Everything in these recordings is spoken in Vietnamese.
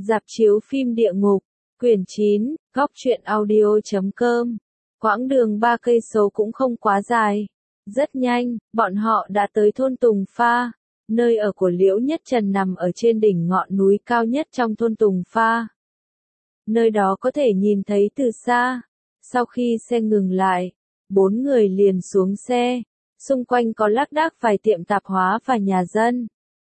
Rạp chiếu phim Địa Ngục, quyển 9, góc truyện audio.com. Quãng đường 3 cây số cũng không quá dài. Rất nhanh, bọn họ đã tới thôn Tùng Pha. Nơi ở của Liễu Nhất Trần nằm ở trên đỉnh ngọn núi cao nhất trong thôn Tùng Pha. Nơi đó có thể nhìn thấy từ xa. Sau khi xe ngừng lại, 4 người liền xuống xe. Xung quanh có lác đác vài tiệm tạp hóa và nhà dân.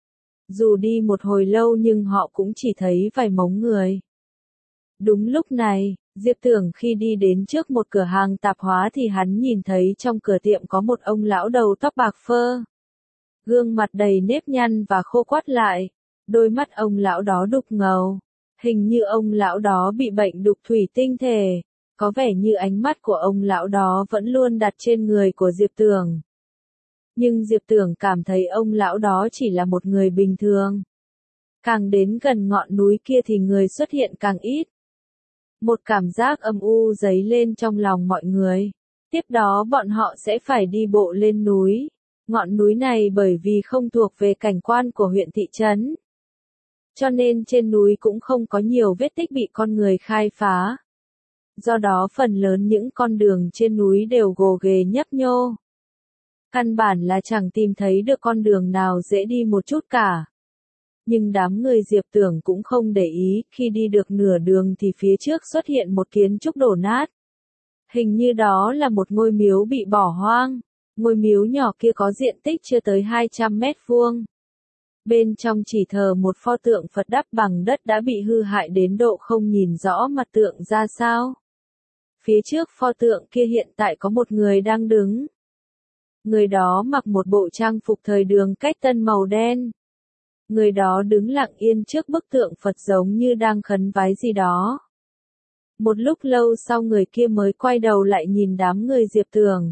Dù đi một hồi lâu nhưng họ cũng chỉ thấy vài mống người. Đúng lúc này, Diệp Tưởng khi đi đến trước một cửa hàng tạp hóa thì hắn nhìn thấy trong cửa tiệm có một ông lão đầu tóc bạc phơ. Gương mặt đầy nếp nhăn và khô quắt lại, đôi mắt ông lão đó đục ngầu. Hình như ông lão đó bị bệnh đục thủy tinh thể, có vẻ như ánh mắt của ông lão đó vẫn luôn đặt trên người của Diệp Tưởng. Nhưng Diệp Tưởng cảm thấy ông lão đó chỉ là một người bình thường. Càng đến gần ngọn núi kia thì người xuất hiện càng ít. Một cảm giác âm u dấy lên trong lòng mọi người. Tiếp đó bọn họ sẽ phải đi bộ lên núi. Ngọn núi này bởi vì không thuộc về cảnh quan của huyện thị trấn, cho nên trên núi cũng không có nhiều vết tích bị con người khai phá. Do đó phần lớn những con đường trên núi đều gồ ghề nhấp nhô. Căn bản là chẳng tìm thấy được con đường nào dễ đi một chút cả. Nhưng đám người Diệp Tưởng cũng không để ý, khi đi được nửa đường thì phía trước xuất hiện một kiến trúc đổ nát. Hình như đó là một ngôi miếu bị bỏ hoang. Ngôi miếu nhỏ kia có diện tích chưa tới 200 mét vuông. Bên trong chỉ thờ một pho tượng Phật đắp bằng đất đã bị hư hại đến độ không nhìn rõ mặt tượng ra sao. Phía trước pho tượng kia hiện tại có một người đang đứng. Người đó mặc một bộ trang phục thời đường cách tân màu đen. Người đó đứng lặng yên trước bức tượng Phật giống như đang khấn vái gì đó. Một lúc lâu sau người kia mới quay đầu lại nhìn đám người Diệp Tưởng.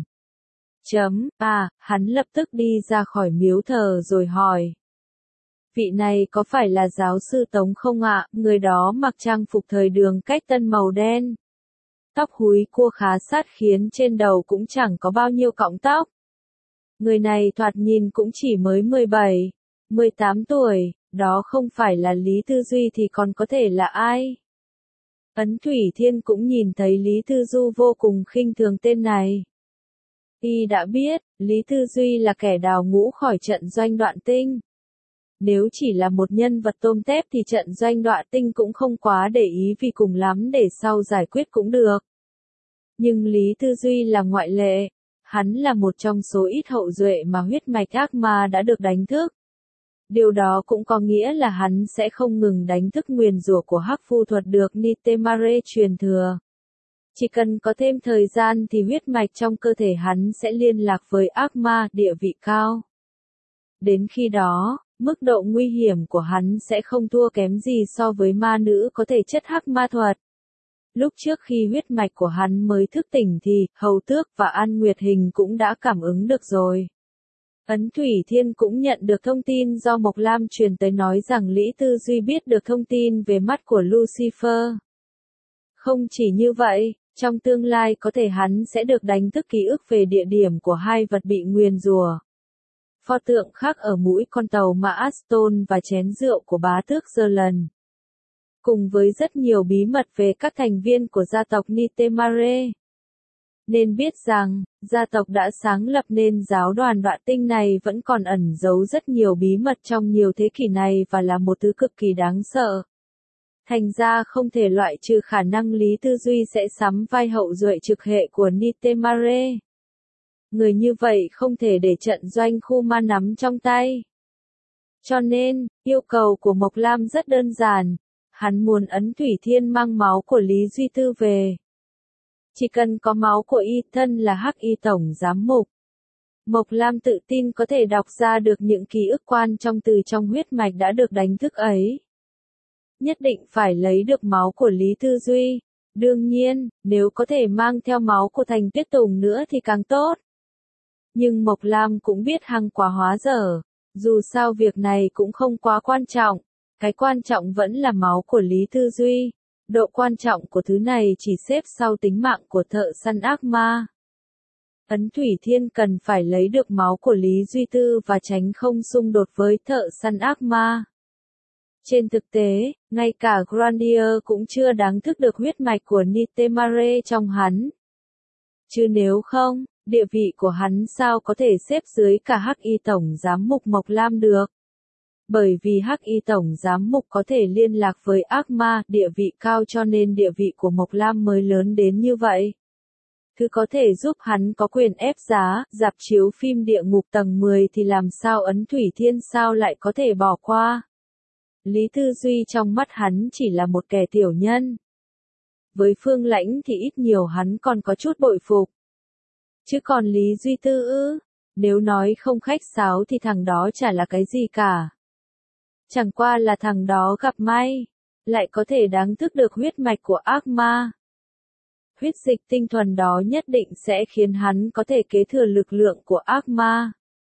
Hắn lập tức đi ra khỏi miếu thờ rồi hỏi. Vị này có phải là giáo sư Tống không ạ? Người đó mặc trang phục thời đường cách tân màu đen. Tóc húi cua khá sát khiến trên đầu cũng chẳng có bao nhiêu cọng tóc. Người này thoạt nhìn cũng chỉ mới 17, 18 tuổi, đó không phải là Lý Tư Duy thì còn có thể là ai? Ấn Thủy Thiên cũng nhìn thấy Lý Tư Du vô cùng khinh thường tên này. Y đã biết, Lý Tư Duy là kẻ đào ngũ khỏi trận doanh Đoạn Tinh. Nếu chỉ là một nhân vật tôm tép thì trận doanh Đoạn Tinh cũng không quá để ý vì cùng lắm để sau giải quyết cũng được. Nhưng Lý Tư Duy là ngoại lệ. Hắn là một trong số ít hậu duệ mà huyết mạch ác ma đã được đánh thức. Điều đó cũng có nghĩa là hắn sẽ không ngừng đánh thức nguyền rủa của hắc phu thuật được Nitemare truyền thừa. Chỉ cần có thêm thời gian thì huyết mạch trong cơ thể hắn sẽ liên lạc với ác ma địa vị cao. Đến khi đó, mức độ nguy hiểm của hắn sẽ không thua kém gì so với ma nữ có thể chất hắc ma thuật. Lúc trước khi huyết mạch của hắn mới thức tỉnh thì, Hầu Tước và An Nguyệt Hình cũng đã cảm ứng được rồi. Ấn Thủy Thiên cũng nhận được thông tin do Mộc Lam truyền tới nói rằng Lý Tư Duy biết được thông tin về mắt của Lucifer. Không chỉ như vậy, trong tương lai có thể hắn sẽ được đánh thức ký ức về địa điểm của hai vật bị nguyền rủa. Pho tượng khác ở mũi con tàu Ma Aston và chén rượu của bá tước Gerland. Cùng với rất nhiều bí mật về các thành viên của gia tộc Nitemare. Nên biết rằng, gia tộc đã sáng lập nên giáo đoàn Đoạn Tinh này vẫn còn ẩn giấu rất nhiều bí mật trong nhiều thế kỷ này và là một thứ cực kỳ đáng sợ. Thành ra không thể loại trừ khả năng Lý Tư Duy sẽ sắm vai hậu duệ trực hệ của Nitemare. Người như vậy không thể để trận doanh khu ma nắm trong tay. Cho nên, yêu cầu của Mộc Lam rất đơn giản. Hắn muốn Ấn Thủy Thiên mang máu của Lý Duy Tư về. Chỉ cần có máu của y thân là Hắc Y Tổng Giám Mục. Mộc Lam tự tin có thể đọc ra được những ký ức quan trong từ trong huyết mạch đã được đánh thức ấy. Nhất định phải lấy được máu của Lý Tư Duy. Đương nhiên, nếu có thể mang theo máu của Thành Tuyết Tùng nữa thì càng tốt. Nhưng Mộc Lam cũng biết hăng quá hóa dở. Dù sao việc này cũng không quá quan trọng. Cái quan trọng vẫn là máu của Lý Tư Duy. Độ quan trọng của thứ này chỉ xếp sau tính mạng của thợ săn ác ma. Ấn Thủy Thiên cần phải lấy được máu của Lý Duy Tư và tránh không xung đột với thợ săn ác ma. Trên thực tế, ngay cả Grandier cũng chưa đáng thức được huyết mạch của Nitemare trong hắn. Chứ nếu không, địa vị của hắn sao có thể xếp dưới cả Hắc Y Tổng Giám mục Mộc Lam được. Bởi vì Hắc Y Tổng Giám mục có thể liên lạc với ác ma, địa vị cao cho nên địa vị của Mộc Lam mới lớn đến như vậy. Thứ có thể giúp hắn có quyền ép giá, rạp chiếu phim Địa Ngục tầng 10 thì làm sao Ấn Thủy Thiên sao lại có thể bỏ qua. Lý Tư Duy trong mắt hắn chỉ là một kẻ tiểu nhân. Với Phương Lãnh thì ít nhiều hắn còn có chút bội phục. Chứ còn Lý Duy Tư ư, nếu nói không khách sáo thì thằng đó chả là cái gì cả. Chẳng qua là thằng đó gặp may, lại có thể đáng thức được huyết mạch của ác ma. Huyết dịch tinh thuần đó nhất định sẽ khiến hắn có thể kế thừa lực lượng của ác ma.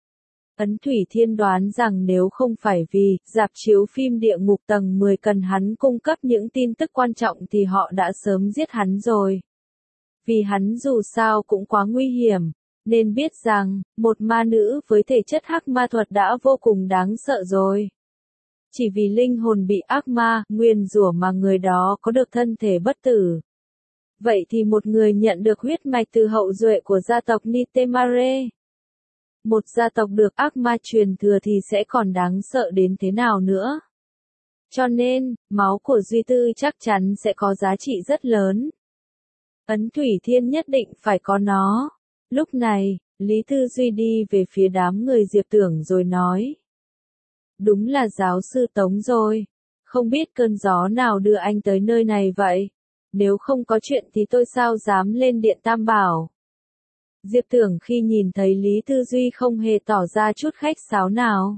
Ấn Thủy Thiên đoán rằng nếu không phải vì rạp chiếu phim Địa Ngục tầng 10 cần hắn cung cấp những tin tức quan trọng thì họ đã sớm giết hắn rồi. Vì hắn dù sao cũng quá nguy hiểm, nên biết rằng, một ma nữ với thể chất hắc ma thuật đã vô cùng đáng sợ rồi. Chỉ vì linh hồn bị ác ma, nguyền rủa mà người đó có được thân thể bất tử. Vậy thì một người nhận được huyết mạch từ hậu duệ của gia tộc Nitemare. Một gia tộc được ác ma truyền thừa thì sẽ còn đáng sợ đến thế nào nữa. Cho nên, máu của Duy Tư chắc chắn sẽ có giá trị rất lớn. Ấn Thủy Thiên nhất định phải có nó. Lúc này, Lý Tư Duy đi về phía đám người Diệp Tưởng rồi nói. Đúng là giáo sư Tống rồi. Không biết cơn gió nào đưa anh tới nơi này vậy? Nếu không có chuyện thì tôi sao dám lên điện Tam Bảo. Diệp Tưởng khi nhìn thấy Lý Tư Duy không hề tỏ ra chút khách sáo nào.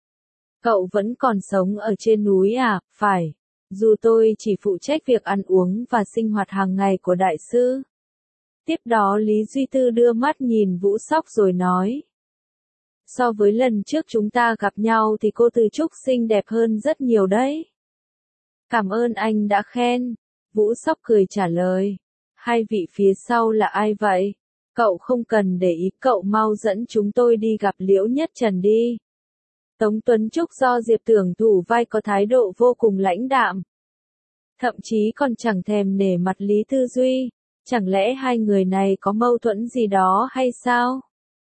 Cậu vẫn còn sống ở trên núi à? Phải. Dù tôi chỉ phụ trách việc ăn uống và sinh hoạt hàng ngày của đại sư. Tiếp đó Lý Duy Tư đưa mắt nhìn Vũ Sóc rồi nói. So với lần trước chúng ta gặp nhau thì cô Từ Trúc xinh đẹp hơn rất nhiều đấy. Cảm ơn anh đã khen. Vũ Sóc cười trả lời. Hai vị phía sau là ai vậy? Cậu không cần để ý, cậu mau dẫn chúng tôi đi gặp Liễu Nhất Trần đi. Tống Tuấn Trúc do Diệp Tưởng thủ vai có thái độ vô cùng lãnh đạm. Thậm chí còn chẳng thèm nể mặt Lý Tư Duy. Chẳng lẽ hai người này có mâu thuẫn gì đó hay sao?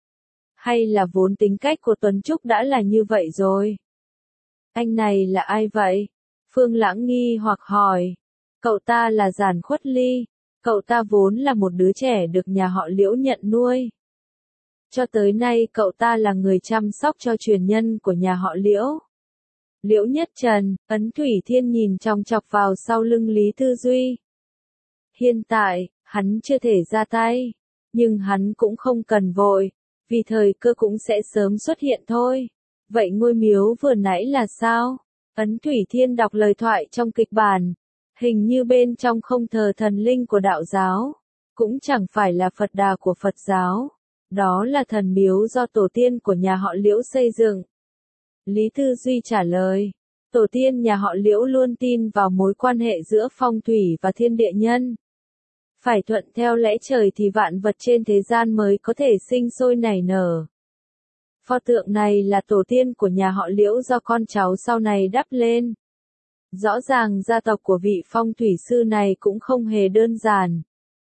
Hay là vốn tính cách của Tuấn Trúc đã là như vậy rồi? Anh này là ai vậy? Phương Lãng nghi hoặc hỏi. Cậu ta là Giản Khuất Ly. Cậu ta vốn là một đứa trẻ được nhà họ Liễu nhận nuôi. Cho tới nay cậu ta là người chăm sóc cho truyền nhân của nhà họ Liễu. Liễu Nhất Trần, Ấn Thủy Thiên nhìn chòng chọc vào sau lưng Lý Tư Duy. Hiện tại, hắn chưa thể ra tay, nhưng hắn cũng không cần vội, vì thời cơ cũng sẽ sớm xuất hiện thôi. Vậy ngôi miếu vừa nãy là sao? Ấn Thủy Thiên đọc lời thoại trong kịch bản. Hình như bên trong không thờ thần linh của đạo giáo, cũng chẳng phải là Phật đà của Phật giáo. Đó là thần miếu do tổ tiên của nhà họ Liễu xây dựng. Lý Tư Duy trả lời, tổ tiên nhà họ Liễu luôn tin vào mối quan hệ giữa phong thủy và thiên địa nhân. Phải thuận theo lẽ trời thì vạn vật trên thế gian mới có thể sinh sôi nảy nở. Pho tượng này là tổ tiên của nhà họ Liễu do con cháu sau này đắp lên. Rõ ràng gia tộc của vị phong thủy sư này cũng không hề đơn giản.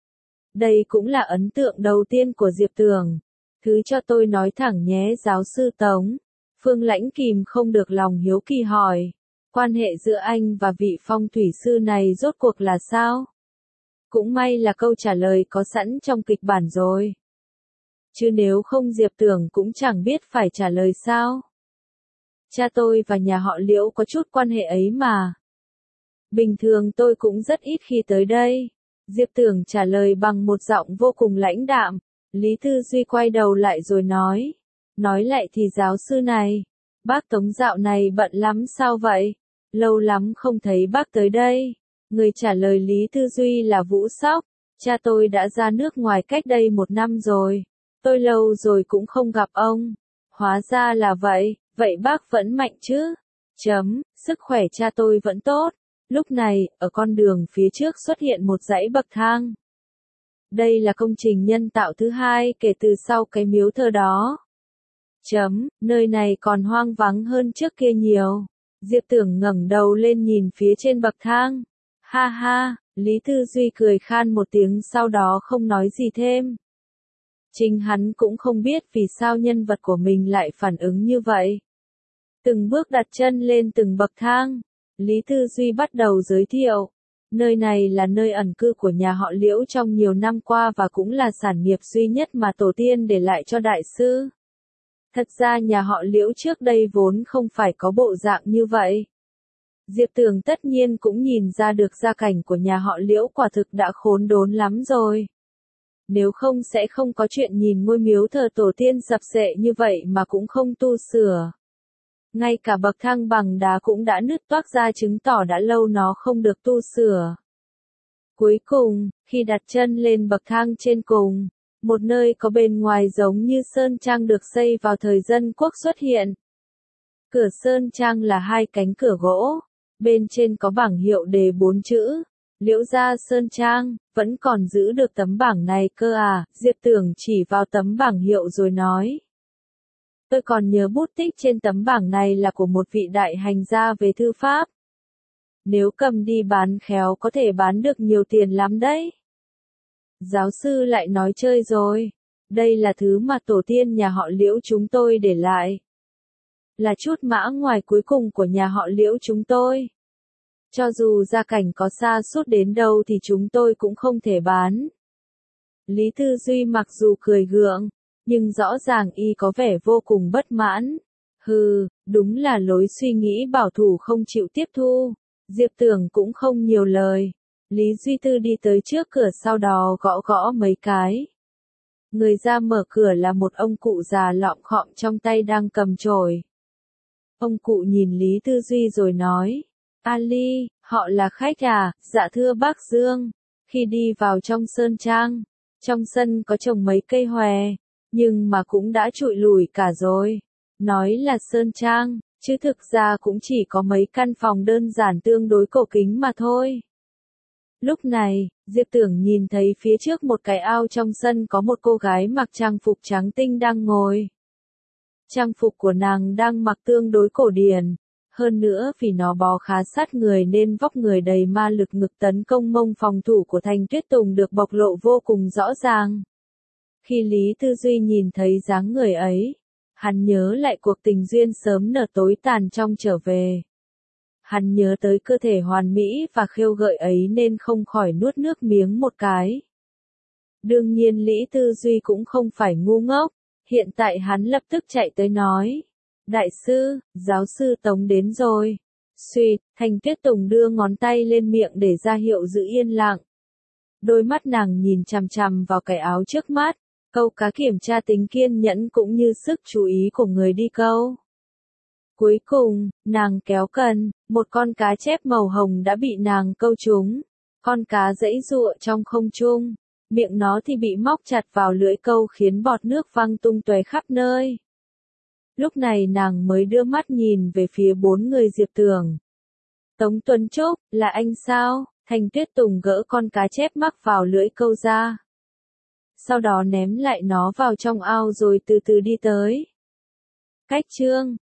Đây cũng là ấn tượng đầu tiên của Diệp Tưởng. Thứ cho tôi nói thẳng nhé giáo sư Tống. Phương Lãnh kìm không được lòng hiếu kỳ hỏi. Quan hệ giữa anh và vị phong thủy sư này rốt cuộc là sao? Cũng may là câu trả lời có sẵn trong kịch bản rồi. Chứ nếu không Diệp Tưởng cũng chẳng biết phải trả lời sao. Cha tôi và nhà họ Liễu có chút quan hệ ấy mà. Bình thường tôi cũng rất ít khi tới đây. Diệp Tưởng trả lời bằng một giọng vô cùng lãnh đạm. Lý Tư Duy quay đầu lại rồi nói. Nói lại thì giáo sư này. Bác Tống dạo này bận lắm sao vậy? Lâu lắm không thấy bác tới đây. Người trả lời Lý Tư Duy là Vũ Sóc. Cha tôi đã ra nước ngoài cách đây 1 năm rồi. Tôi lâu rồi cũng không gặp ông. Hóa ra là vậy, vậy bác vẫn mạnh chứ? Sức khỏe cha tôi vẫn tốt. Lúc này, ở con đường phía trước xuất hiện một dãy bậc thang. Đây là công trình nhân tạo thứ hai kể từ sau cái miếu thờ đó. Nơi này còn hoang vắng hơn trước kia nhiều. Diệp Tưởng ngẩng đầu lên nhìn phía trên bậc thang. Ha ha, Lý Tư Duy cười khan một tiếng sau đó không nói gì thêm. Chính hắn cũng không biết vì sao nhân vật của mình lại phản ứng như vậy. Từng bước đặt chân lên từng bậc thang, Lý Tư Duy bắt đầu giới thiệu. Nơi này là nơi ẩn cư của nhà họ Liễu trong nhiều năm qua và cũng là sản nghiệp duy nhất mà tổ tiên để lại cho đại sư. Thật ra nhà họ Liễu trước đây vốn không phải có bộ dạng như vậy. Diệp Tường tất nhiên cũng nhìn ra được gia cảnh của nhà họ Liễu quả thực đã khốn đốn lắm rồi. Nếu không sẽ không có chuyện nhìn ngôi miếu thờ tổ tiên sập xệ như vậy mà cũng không tu sửa. Ngay cả bậc thang bằng đá cũng đã nứt toác ra chứng tỏ đã lâu nó không được tu sửa. Cuối cùng, khi đặt chân lên bậc thang trên cùng, một nơi có bên ngoài giống như sơn trang được xây vào thời dân quốc xuất hiện. Cửa sơn trang là hai cánh cửa gỗ, bên trên có bảng hiệu đề 4 chữ, Liễu Gia Sơn Trang, vẫn còn giữ được tấm bảng này cơ à, Diệp Tưởng chỉ vào tấm bảng hiệu rồi nói. Tôi còn nhớ bút tích trên tấm bảng này là của một vị đại hành gia về thư pháp. Nếu cầm đi bán khéo có thể bán được nhiều tiền lắm đấy. Giáo sư lại nói chơi rồi. Đây là thứ mà tổ tiên nhà họ Liễu chúng tôi để lại. Là chút mã ngoài cuối cùng của nhà họ Liễu chúng tôi. Cho dù gia cảnh có xa sút đến đâu thì chúng tôi cũng không thể bán. Lý Tư Duy mặc dù cười gượng, nhưng rõ ràng y có vẻ vô cùng bất mãn. Hừ, đúng là lối suy nghĩ bảo thủ không chịu tiếp thu. Diệp Tưởng cũng không nhiều lời. Lý Duy Tư đi tới trước cửa sau đó gõ gõ mấy cái. Người ra mở cửa là một ông cụ già lọm khọm trong tay đang cầm chổi. Ông cụ nhìn Lý Tư Duy rồi nói. Ali, họ là khách à? Dạ thưa bác Dương. Khi đi vào trong sơn trang, trong sân có trồng mấy cây hòe, nhưng mà cũng đã trụi lủi cả rồi. Nói là sơn trang, chứ thực ra cũng chỉ có mấy căn phòng đơn giản tương đối cổ kính mà thôi. Lúc này, Diệp Tưởng nhìn thấy phía trước một cái ao trong sân có một cô gái mặc trang phục trắng tinh đang ngồi. Trang phục của nàng đang mặc tương đối cổ điển. Hơn nữa vì nó bó khá sát người nên vóc người đầy ma lực ngực tấn công mông phòng thủ của Thanh Tuyết Tùng được bộc lộ vô cùng rõ ràng. Khi Lý Tư Duy nhìn thấy dáng người ấy, hắn nhớ lại cuộc tình duyên sớm nở tối tàn trong trở về. Hắn nhớ tới cơ thể hoàn mỹ và khêu gợi ấy nên không khỏi nuốt nước miếng một cái. Đương nhiên Lý Tư Duy cũng không phải ngu ngốc, hiện tại hắn lập tức chạy tới nói. Đại sư, giáo sư Tống đến rồi. Xuyệt, Thanh Tuyết Tùng đưa ngón tay lên miệng để ra hiệu giữ yên lặng. Đôi mắt nàng nhìn chằm chằm vào cái áo trước mắt, câu cá kiểm tra tính kiên nhẫn cũng như sức chú ý của người đi câu. Cuối cùng, nàng kéo cần, một con cá chép màu hồng đã bị nàng câu trúng. Con cá giãy giụa trong không trung, miệng nó thì bị móc chặt vào lưỡi câu khiến bọt nước văng tung tóe khắp nơi. Lúc này nàng mới đưa mắt nhìn về phía bốn người Diệp Tưởng. Tống Tuấn Trúc, là anh sao? Thanh Tuyết Tùng gỡ con cá chép mắc vào lưỡi câu ra. Sau đó ném lại nó vào trong ao rồi từ từ đi tới. Cách chương